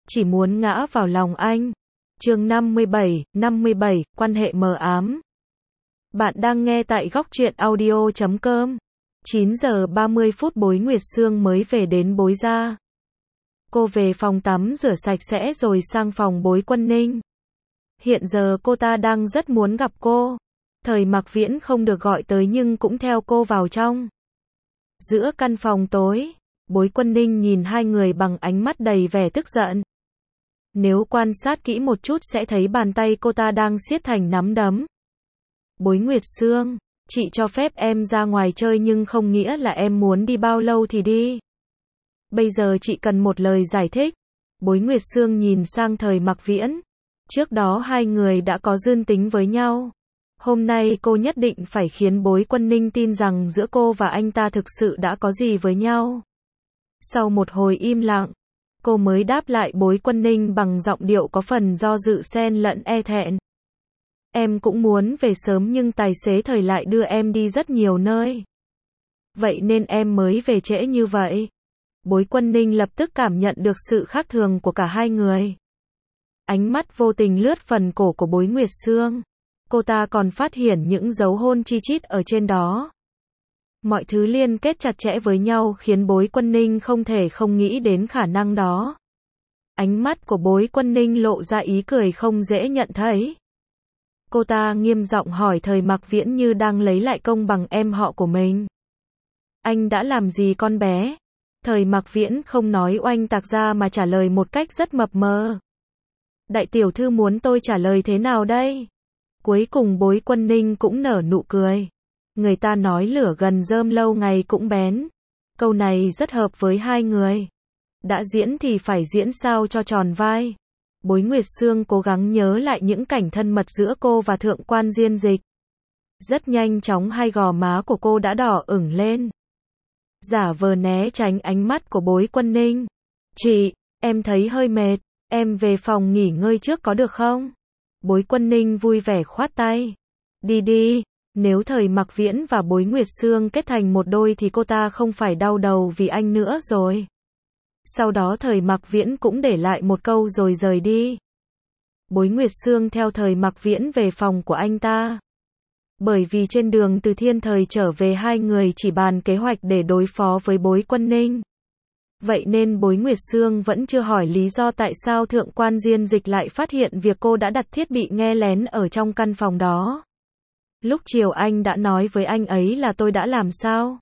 chỉ muốn ngã vào lòng anh. Chương 57, quan hệ mờ ám. Bạn đang nghe tại góc truyện audio.com. 9 giờ 30 phút Bối Nguyệt Sương mới về đến Bối gia. Cô về phòng tắm rửa sạch sẽ rồi sang phòng Bối Quân Ninh. Hiện giờ cô ta đang rất muốn gặp cô. Thời Mặc Viễn không được gọi tới nhưng cũng theo cô vào trong. Giữa căn phòng tối, Bối Quân Ninh nhìn hai người bằng ánh mắt đầy vẻ tức giận. Nếu quan sát kỹ một chút sẽ thấy bàn tay cô ta đang siết thành nắm đấm. Bối Nguyệt Sương, chị cho phép em ra ngoài chơi nhưng không nghĩa là em muốn đi bao lâu thì đi. Bây giờ chị cần một lời giải thích. Bối Nguyệt Sương nhìn sang Thời Mặc Viễn. Trước đó hai người đã có duyên tính với nhau. Hôm nay cô nhất định phải khiến Bối Quân Ninh tin rằng giữa cô và anh ta thực sự đã có gì với nhau. Sau một hồi im lặng, cô mới đáp lại Bối Quân Ninh bằng giọng điệu có phần do dự xen lẫn e thẹn. Em cũng muốn về sớm nhưng tài xế Thời lại đưa em đi rất nhiều nơi. Vậy nên em mới về trễ như vậy. Bối Quân Ninh lập tức cảm nhận được sự khác thường của cả hai người. Ánh mắt vô tình lướt phần cổ của Bối Nguyệt Sương. Cô ta còn phát hiện những dấu hôn chi chít ở trên đó. Mọi thứ liên kết chặt chẽ với nhau khiến Bối Quân Ninh không thể không nghĩ đến khả năng đó. Ánh mắt của Bối Quân Ninh lộ ra ý cười không dễ nhận thấy. Cô ta nghiêm giọng hỏi Thời Mặc Viễn như đang lấy lại công bằng em họ của mình. Anh đã làm gì con bé? Thời Mặc Viễn không nói oanh tạc ra mà trả lời một cách rất mập mờ. Đại tiểu thư muốn tôi trả lời thế nào đây? Cuối cùng Bối Quân Ninh cũng nở nụ cười. Người ta nói lửa gần rơm lâu ngày cũng bén. Câu này rất hợp với hai người. Đã diễn thì phải diễn sao cho tròn vai. Bối Nguyệt Sương cố gắng nhớ lại những cảnh thân mật giữa cô và Thượng quan Diên Dịch. Rất nhanh chóng hai gò má của cô đã đỏ ửng lên. Giả vờ né tránh ánh mắt của Bối Quân Ninh. Chị, em thấy hơi mệt, em về phòng nghỉ ngơi trước có được không? Bối Quân Ninh vui vẻ khoát tay. Đi đi, nếu Thời Mặc Viễn và Bối Nguyệt Sương kết thành một đôi thì cô ta không phải đau đầu vì anh nữa rồi. Sau đó Thời Mặc Viễn cũng để lại một câu rồi rời đi. Bối Nguyệt Sương theo Thời Mặc Viễn về phòng của anh ta. Bởi vì trên đường từ Thiên Thời trở về hai người chỉ bàn kế hoạch để đối phó với Bối Quân Ninh. Vậy nên Bối Nguyệt Sương vẫn chưa hỏi lý do tại sao Thượng quan Diên Dịch lại phát hiện việc cô đã đặt thiết bị nghe lén ở trong căn phòng đó. Lúc chiều anh đã nói với anh ấy là tôi đã làm sao?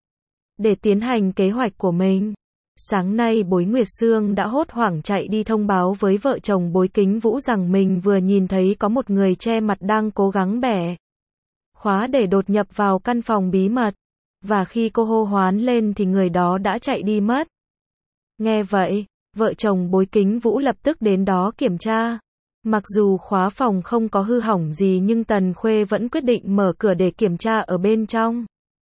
Để tiến hành kế hoạch của mình. Sáng nay Bối Nguyệt Sương đã hốt hoảng chạy đi thông báo với vợ chồng Bối Kính Vũ rằng mình vừa nhìn thấy có một người che mặt đang cố gắng bẻ khóa để đột nhập vào căn phòng bí mật. Và khi cô hô hoán lên thì người đó đã chạy đi mất. Nghe vậy, vợ chồng Bối Kính Vũ lập tức đến đó kiểm tra. Mặc dù khóa phòng không có hư hỏng gì nhưng Tần Khuê vẫn quyết định mở cửa để kiểm tra ở bên trong.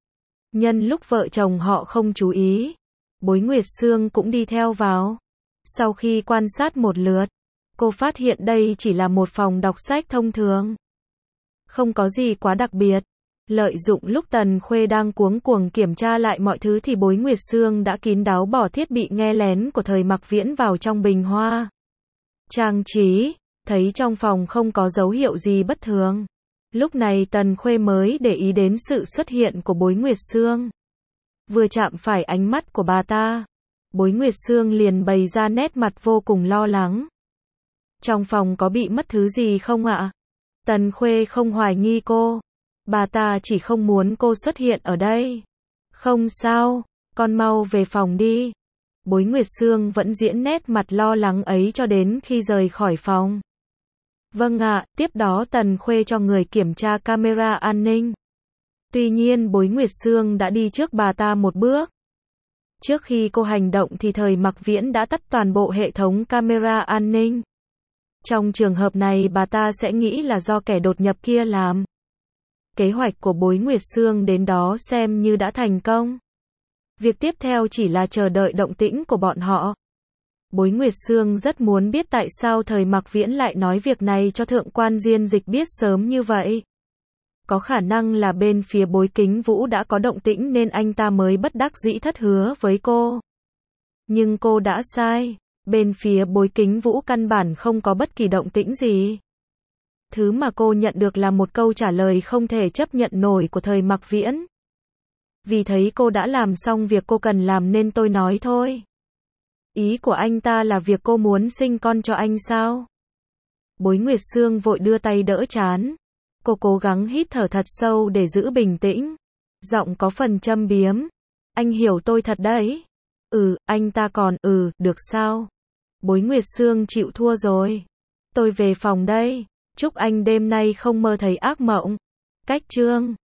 Nhân lúc vợ chồng họ không chú ý, Bối Nguyệt Sương cũng đi theo vào. Sau khi quan sát một lượt, cô phát hiện đây chỉ là một phòng đọc sách thông thường. Không có gì quá đặc biệt. Lợi dụng lúc Tần Khuê đang cuống cuồng kiểm tra lại mọi thứ thì Bối Nguyệt Sương đã kín đáo bỏ thiết bị nghe lén của Thời Mặc Viễn vào trong bình hoa. Trang trí, thấy trong phòng không có dấu hiệu gì bất thường. Lúc này Tần Khuê mới để ý đến sự xuất hiện của Bối Nguyệt Sương. Vừa chạm phải ánh mắt của bà ta, Bối Nguyệt Sương liền bày ra nét mặt vô cùng lo lắng. Trong phòng có bị mất thứ gì không ạ? Tần Khuê không hoài nghi cô. Bà ta chỉ không muốn cô xuất hiện ở đây. Không sao, con mau về phòng đi. Bối Nguyệt Sương vẫn diễn nét mặt lo lắng ấy cho đến khi rời khỏi phòng. Vâng ạ, tiếp đó Tần Khuê cho người kiểm tra camera an ninh. Tuy nhiên Bối Nguyệt Sương đã đi trước bà ta một bước. Trước khi cô hành động thì Thời Mặc Viễn đã tắt toàn bộ hệ thống camera an ninh. Trong trường hợp này bà ta sẽ nghĩ là do kẻ đột nhập kia làm. Kế hoạch của Bối Nguyệt Sương đến đó xem như đã thành công. Việc tiếp theo chỉ là chờ đợi động tĩnh của bọn họ. Bối Nguyệt Sương rất muốn biết tại sao Thời Mặc Viễn lại nói việc này cho Thượng quan Diên Dịch biết sớm như vậy. Có khả năng là bên phía Bối Kính Vũ đã có động tĩnh nên anh ta mới bất đắc dĩ thất hứa với cô. Nhưng cô đã sai. Bên phía Bối Kính Vũ căn bản không có bất kỳ động tĩnh gì. Thứ mà cô nhận được là một câu trả lời không thể chấp nhận nổi của thời Mạc Viễn. Vì thấy cô đã làm xong việc cô cần làm nên tôi nói thôi. Ý của anh ta là việc cô muốn sinh con cho anh sao? Bối Nguyệt Sương vội đưa tay đỡ trán. Cô cố gắng hít thở thật sâu để giữ bình tĩnh. Giọng có phần châm biếm. Anh hiểu tôi thật đấy. Anh ta còn, được sao? Bối Nguyệt Sương chịu thua rồi. Tôi về phòng đây. Chúc anh đêm nay không mơ thấy ác mộng. Cách chương